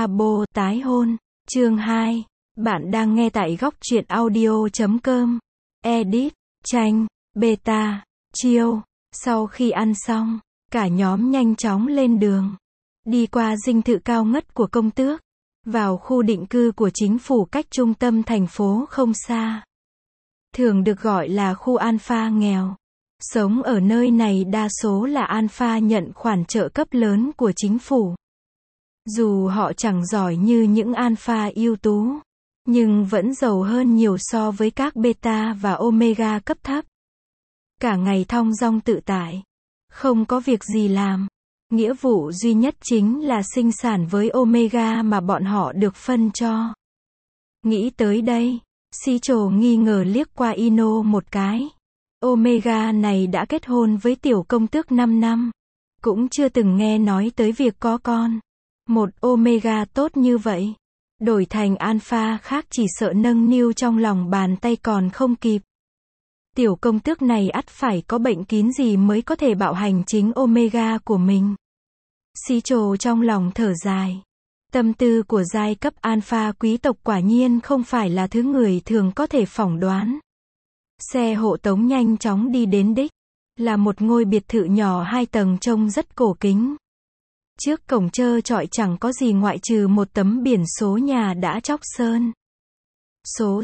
Abo tái hôn. Chương 2. Bạn đang nghe tại góc truyện audio.com. Edit, tranh, beta, chiêu. Sau khi ăn xong, cả nhóm nhanh chóng lên đường. Đi qua dinh thự cao ngất của công tước. Vào khu định cư của chính phủ cách trung tâm thành phố không xa. Thường được gọi là khu Alpha nghèo. Sống ở nơi này đa số là Alpha nhận khoản trợ cấp lớn của chính phủ. Dù họ chẳng giỏi như những Alpha ưu tú, nhưng vẫn giàu hơn nhiều so với các Beta và Omega cấp thấp. Cả ngày thong dong tự tại, không có việc gì làm. Nghĩa vụ duy nhất chính là sinh sản với Omega mà bọn họ được phân cho. Nghĩ tới đây, Cicho nghi ngờ liếc qua Ino một cái. Omega này đã kết hôn với tiểu công tước 5 năm. Cũng chưa từng nghe nói tới việc có con. Một Omega tốt như vậy, đổi thành Alpha khác chỉ sợ nâng niu trong lòng bàn tay còn không kịp. Tiểu công tước này ắt phải có bệnh kín gì mới có thể bạo hành chính Omega của mình. Cicho trong lòng thở dài. Tâm tư của giai cấp Alpha quý tộc quả nhiên không phải là thứ người thường có thể phỏng đoán. Xe hộ tống nhanh chóng đi đến đích. Là một ngôi biệt thự nhỏ 2 tầng trông rất cổ kính. Trước cổng trơ trọi chẳng có gì ngoại trừ một tấm biển số nhà đã chóc sơn. Số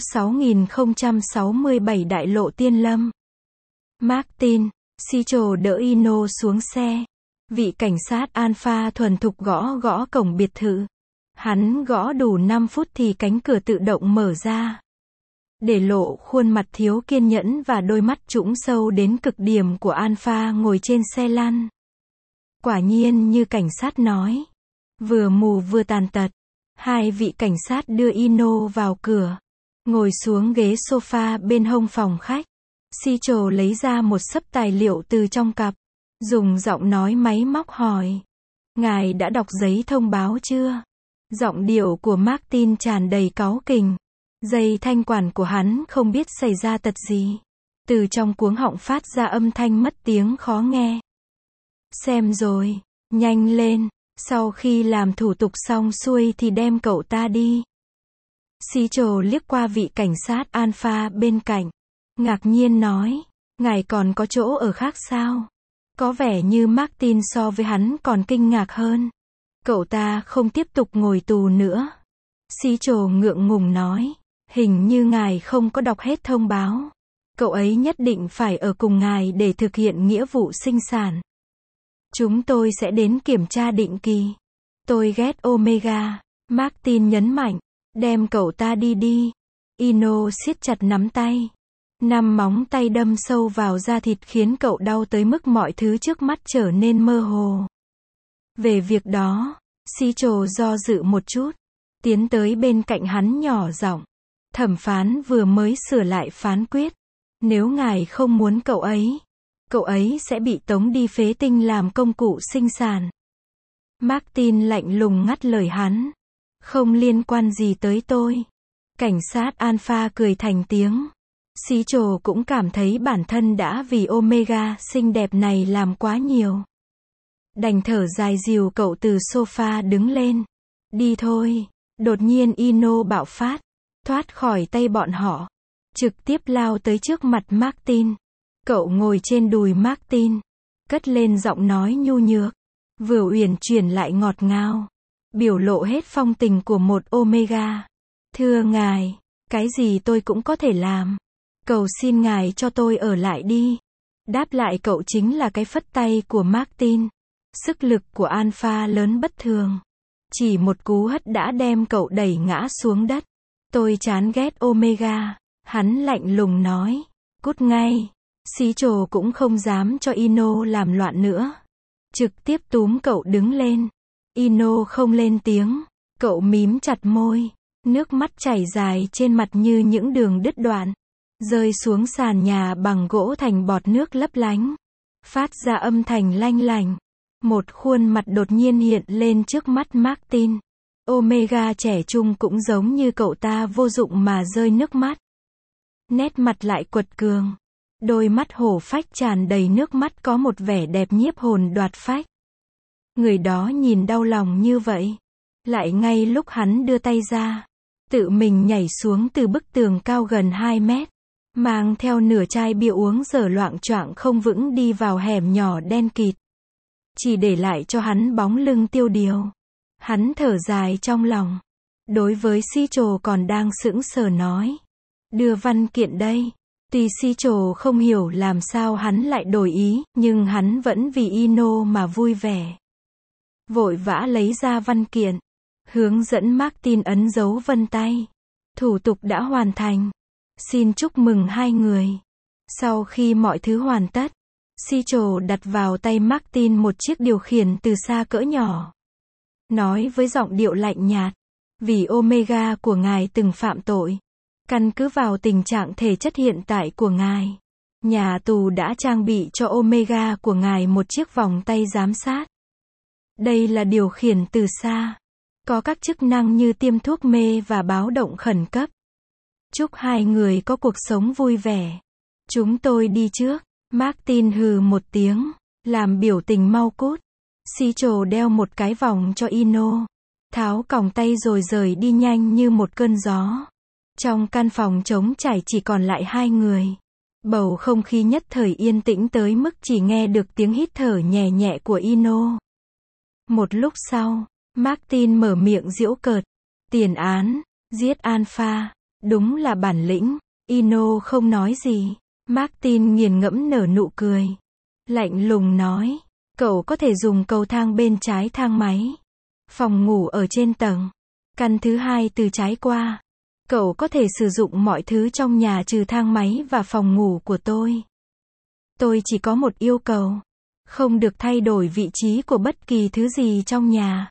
6067 Đại lộ Tiên Lâm. Martin, Cicho đỡ Ino xuống xe. Vị cảnh sát Alpha thuần thục gõ gõ cổng biệt thự. Hắn gõ đủ 5 phút thì cánh cửa tự động mở ra. Để lộ khuôn mặt thiếu kiên nhẫn và đôi mắt trũng sâu đến cực điểm của Alpha ngồi trên xe lăn. Quả nhiên như cảnh sát nói. Vừa mù vừa tàn tật. Hai vị cảnh sát đưa Ino vào cửa. Ngồi xuống ghế sofa bên hông phòng khách. Cicho lấy ra một xấp tài liệu từ trong cặp. Dùng giọng nói máy móc hỏi. Ngài đã đọc giấy thông báo chưa? Giọng điệu của Martin tràn đầy cáu kỉnh. Dây thanh quản của hắn không biết xảy ra tật gì. Từ trong cuống họng phát ra âm thanh mất tiếng khó nghe. Xem rồi, nhanh lên, sau khi làm thủ tục xong xuôi thì đem cậu ta đi. Cicho liếc qua vị cảnh sát Alpha bên cạnh. Ngạc nhiên nói, ngài còn có chỗ ở khác sao? Có vẻ như Martin so với hắn còn kinh ngạc hơn. Cậu ta không tiếp tục ngồi tù nữa. Cicho ngượng ngùng nói, hình như ngài không có đọc hết thông báo. Cậu ấy nhất định phải ở cùng ngài để thực hiện nghĩa vụ sinh sản. Chúng tôi sẽ đến kiểm tra định kỳ. Tôi ghét Omega. Martin nhấn mạnh, đem cậu ta đi đi. Ino siết chặt nắm tay. 5 móng tay đâm sâu vào da thịt khiến cậu đau tới mức mọi thứ trước mắt trở nên mơ hồ. Về việc đó, Cicho do dự một chút. Tiến tới bên cạnh hắn nhỏ giọng. Thẩm phán vừa mới sửa lại phán quyết. Nếu ngài không muốn cậu ấy sẽ bị tống đi phế tinh làm công cụ sinh sản. Martin lạnh lùng ngắt lời hắn. Không liên quan gì tới tôi. Cảnh sát Alpha cười thành tiếng. Cicho cũng cảm thấy bản thân đã vì Omega xinh đẹp này làm quá nhiều. Đành thở dài dìu cậu từ sofa đứng lên. Đi thôi. Đột nhiên Ino bạo phát. Thoát khỏi tay bọn họ. Trực tiếp lao tới trước mặt Martin. Cậu ngồi trên đùi Martin. Cất lên giọng nói nhu nhược. Vừa uyển chuyển lại ngọt ngào. Biểu lộ hết phong tình của một Omega. Thưa ngài, cái gì tôi cũng có thể làm. Cầu xin ngài cho tôi ở lại đi. Đáp lại cậu chính là cái phất tay của Martin. Sức lực của Alpha lớn bất thường. Chỉ một cú hất đã đem cậu đẩy ngã xuống đất. Tôi chán ghét Omega. Hắn lạnh lùng nói. Cút ngay. Cicho cũng không dám cho Ino làm loạn nữa. Trực tiếp túm cậu đứng lên. Ino không lên tiếng. Cậu mím chặt môi. Nước mắt chảy dài trên mặt như những đường đứt đoạn. Rơi xuống sàn nhà bằng gỗ thành bọt nước lấp lánh. Phát ra âm thanh lanh lành. Một khuôn mặt đột nhiên hiện lên trước mắt Martin. Omega trẻ trung cũng giống như cậu ta vô dụng mà rơi nước mắt. Nét mặt lại quật cường. Đôi mắt hổ phách tràn đầy nước mắt có một vẻ đẹp nhiếp hồn đoạt phách. Người đó nhìn đau lòng như vậy. Lại ngay lúc hắn đưa tay ra, tự mình nhảy xuống từ bức tường cao gần 2 mét, mang theo nửa chai bia uống dở loạng choạng không vững đi vào hẻm nhỏ đen kịt. Chỉ để lại cho hắn bóng lưng tiêu điều. Hắn thở dài trong lòng. Đối với Si Trồ còn đang sững sờ nói. Đưa văn kiện đây. Tuy Si Trồ không hiểu làm sao hắn lại đổi ý, nhưng hắn vẫn vì Ino mà vui vẻ. Vội vã lấy ra văn kiện. Hướng dẫn Martin ấn dấu vân tay. Thủ tục đã hoàn thành. Xin chúc mừng hai người. Sau khi mọi thứ hoàn tất, Si Trồ đặt vào tay Martin một chiếc điều khiển từ xa cỡ nhỏ. Nói với giọng điệu lạnh nhạt. Vì Omega của ngài từng phạm tội. Căn cứ vào tình trạng thể chất hiện tại của ngài, nhà tù đã trang bị cho Omega của ngài một chiếc vòng tay giám sát. Đây là điều khiển từ xa. Có các chức năng như tiêm thuốc mê và báo động khẩn cấp. Chúc hai người có cuộc sống vui vẻ. Chúng tôi đi trước. Martin hừ một tiếng, làm biểu tình mau cút. Si Trồ đeo một cái vòng cho Ino, tháo còng tay rồi rời đi nhanh như một cơn gió. Trong căn phòng trống trải chỉ còn lại hai người. Bầu không khí nhất thời yên tĩnh tới mức chỉ nghe được tiếng hít thở nhẹ nhẹ của Ino. Một lúc sau, Martin mở miệng giễu cợt. Tiền án, giết Alpha, đúng là bản lĩnh. Ino không nói gì. Martin nghiền ngẫm nở nụ cười. Lạnh lùng nói, cậu có thể dùng cầu thang bên trái thang máy. Phòng ngủ ở trên tầng. Căn thứ hai từ trái qua. Cậu có thể sử dụng mọi thứ trong nhà trừ thang máy và phòng ngủ của tôi. Tôi chỉ có một yêu cầu. Không được thay đổi vị trí của bất kỳ thứ gì trong nhà.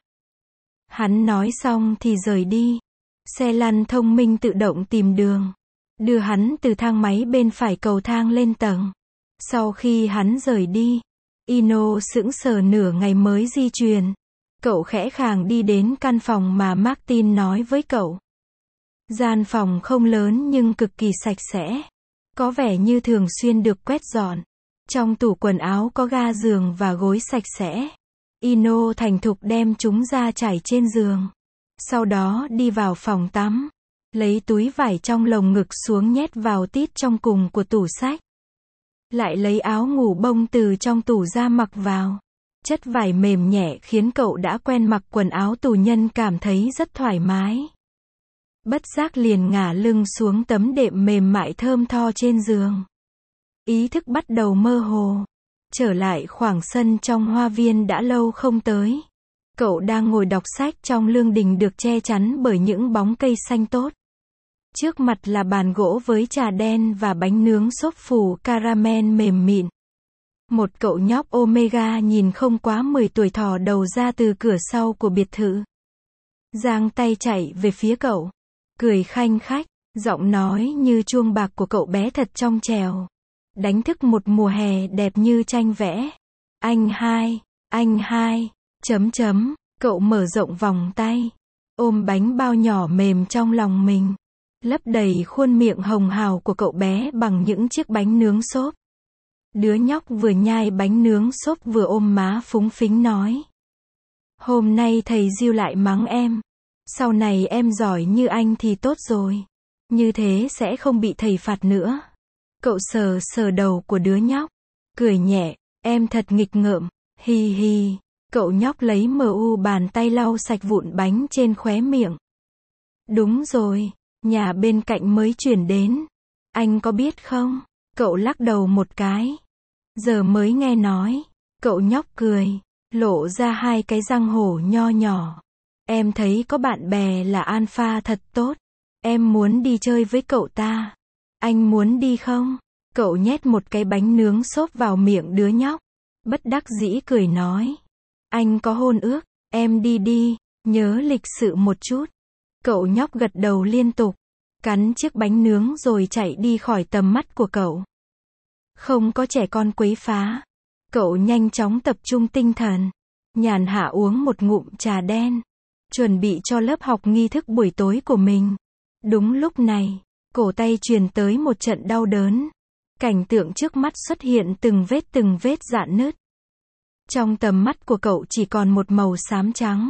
Hắn nói xong thì rời đi. Xe lăn thông minh tự động tìm đường. Đưa hắn từ thang máy bên phải cầu thang lên tầng. Sau khi hắn rời đi, Ino sững sờ nửa ngày mới di chuyển. Cậu khẽ khàng đi đến căn phòng mà Martin nói với cậu. Gian phòng không lớn nhưng cực kỳ sạch sẽ. Có vẻ như thường xuyên được quét dọn. Trong tủ quần áo có ga giường và gối sạch sẽ. Ino thành thục đem chúng ra trải trên giường. Sau đó đi vào phòng tắm. Lấy túi vải trong lồng ngực xuống nhét vào tít trong cùng của tủ sách. Lại lấy áo ngủ bông từ trong tủ ra mặc vào. Chất vải mềm nhẹ khiến cậu đã quen mặc quần áo tù nhân cảm thấy rất thoải mái. Bất giác liền ngả lưng xuống tấm đệm mềm mại thơm tho trên giường. Ý thức bắt đầu mơ hồ. Trở lại khoảng sân trong hoa viên đã lâu không tới. Cậu đang ngồi đọc sách trong lương đình được che chắn bởi những bóng cây xanh tốt. Trước mặt là bàn gỗ với trà đen và bánh nướng xốp phủ caramel mềm mịn. Một cậu nhóc Omega nhìn không quá 10 tuổi thò đầu ra từ cửa sau của biệt thự. Giang tay chạy về phía cậu. Cười khanh khách, giọng nói như chuông bạc của cậu bé thật trong trẻo. Đánh thức một mùa hè đẹp như tranh vẽ. Anh hai, cậu mở rộng vòng tay. Ôm bánh bao nhỏ mềm trong lòng mình. Lấp đầy khuôn miệng hồng hào của cậu bé bằng những chiếc bánh nướng xốp. Đứa nhóc vừa nhai bánh nướng xốp vừa ôm má phúng phính nói. Hôm nay thầy Diêu lại mắng em. Sau này em giỏi như anh thì tốt rồi. Như thế sẽ không bị thầy phạt nữa. Cậu sờ sờ đầu của đứa nhóc. Cười nhẹ, em thật nghịch ngợm, hi hi. Cậu nhóc lấy bàn tay lau sạch vụn bánh trên khóe miệng. Đúng rồi, nhà bên cạnh mới chuyển đến. Anh có biết không? Cậu lắc đầu một cái. Giờ mới nghe nói. Cậu nhóc cười, lộ ra hai cái răng hổ nho nhỏ. Em thấy có bạn bè là Alpha thật tốt. Em muốn đi chơi với cậu ta. Anh muốn đi không? Cậu nhét một cái bánh nướng xốp vào miệng đứa nhóc. Bất đắc dĩ cười nói. Anh có hôn ước, em đi đi, nhớ lịch sự một chút. Cậu nhóc gật đầu liên tục. Cắn chiếc bánh nướng rồi chạy đi khỏi tầm mắt của cậu. Không có trẻ con quấy phá. Cậu nhanh chóng tập trung tinh thần. Nhàn hạ uống một ngụm trà đen. Chuẩn bị cho lớp học nghi thức buổi tối của mình. Đúng lúc này, cổ tay truyền tới một trận đau đớn. Cảnh tượng trước mắt xuất hiện từng vết rạn nứt. Trong tầm mắt của cậu chỉ còn một màu xám trắng.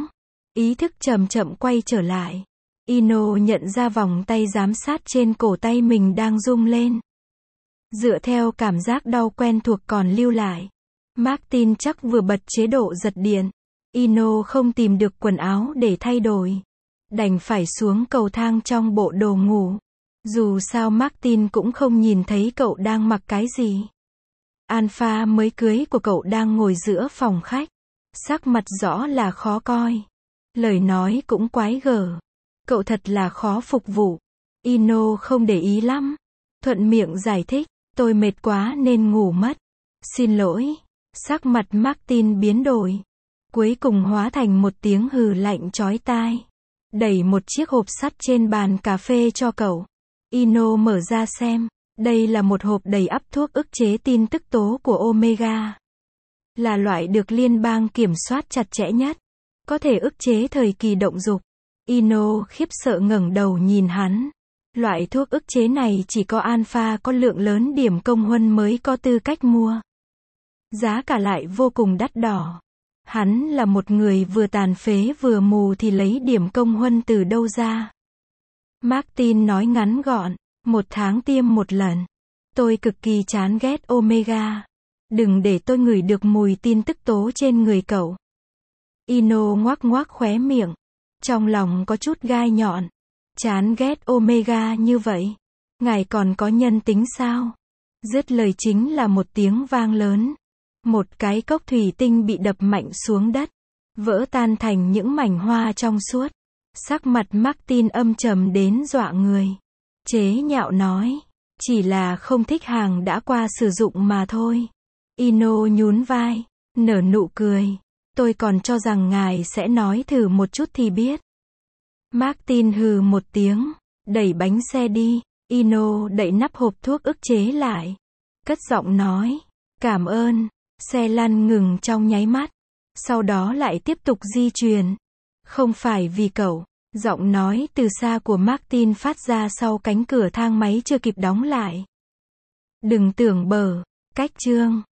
Ý thức chậm chậm quay trở lại. Ino nhận ra vòng tay giám sát trên cổ tay mình đang rung lên. Dựa theo cảm giác đau quen thuộc còn lưu lại, Martin chắc vừa bật chế độ giật điện. Ino không tìm được quần áo để thay đổi. Đành phải xuống cầu thang trong bộ đồ ngủ. Dù sao Martin cũng không nhìn thấy cậu đang mặc cái gì. Alpha mới cưới của cậu đang ngồi giữa phòng khách. Sắc mặt rõ là khó coi. Lời nói cũng quái gở. Cậu thật là khó phục vụ. Ino không để ý lắm. Thuận miệng giải thích, tôi mệt quá nên ngủ mất. Xin lỗi. Sắc mặt Martin biến đổi. Cuối cùng hóa thành một tiếng hừ lạnh chói tai. Đẩy một chiếc hộp sắt trên bàn cà phê cho cậu. Ino mở ra xem. Đây là một hộp đầy ắp thuốc ức chế tin tức tố của Omega. Là loại được liên bang kiểm soát chặt chẽ nhất. Có thể ức chế thời kỳ động dục. Ino khiếp sợ ngẩng đầu nhìn hắn. Loại thuốc ức chế này chỉ có Alpha có lượng lớn điểm công huân mới có tư cách mua. Giá cả lại vô cùng đắt đỏ. Hắn là một người vừa tàn phế vừa mù thì lấy điểm công huân từ đâu ra. Martin nói ngắn gọn, 1 tháng tiêm 1 lần. Tôi cực kỳ chán ghét Omega. Đừng để tôi ngửi được mùi tin tức tố trên người cậu. Ino ngoác ngoác khóe miệng. Trong lòng có chút gai nhọn. Chán ghét Omega như vậy. Ngài còn có nhân tính sao? Dứt lời chính là một tiếng vang lớn. Một cái cốc thủy tinh bị đập mạnh xuống đất. Vỡ tan thành những mảnh hoa trong suốt. Sắc mặt Martin âm trầm đến dọa người. Chế nhạo nói. Chỉ là không thích hàng đã qua sử dụng mà thôi. Ino nhún vai. Nở nụ cười. Tôi còn cho rằng ngài sẽ nói thử một chút thì biết. Martin hừ một tiếng. Đẩy bánh xe đi. Ino đậy nắp hộp thuốc ức chế lại. Cất giọng nói. Cảm ơn. Xe lăn ngừng trong nháy mắt. Sau đó lại tiếp tục di chuyển. Không phải vì cậu. Giọng nói từ xa của Martin phát ra sau cánh cửa thang máy chưa kịp đóng lại. Đừng tưởng bở. Cách chương.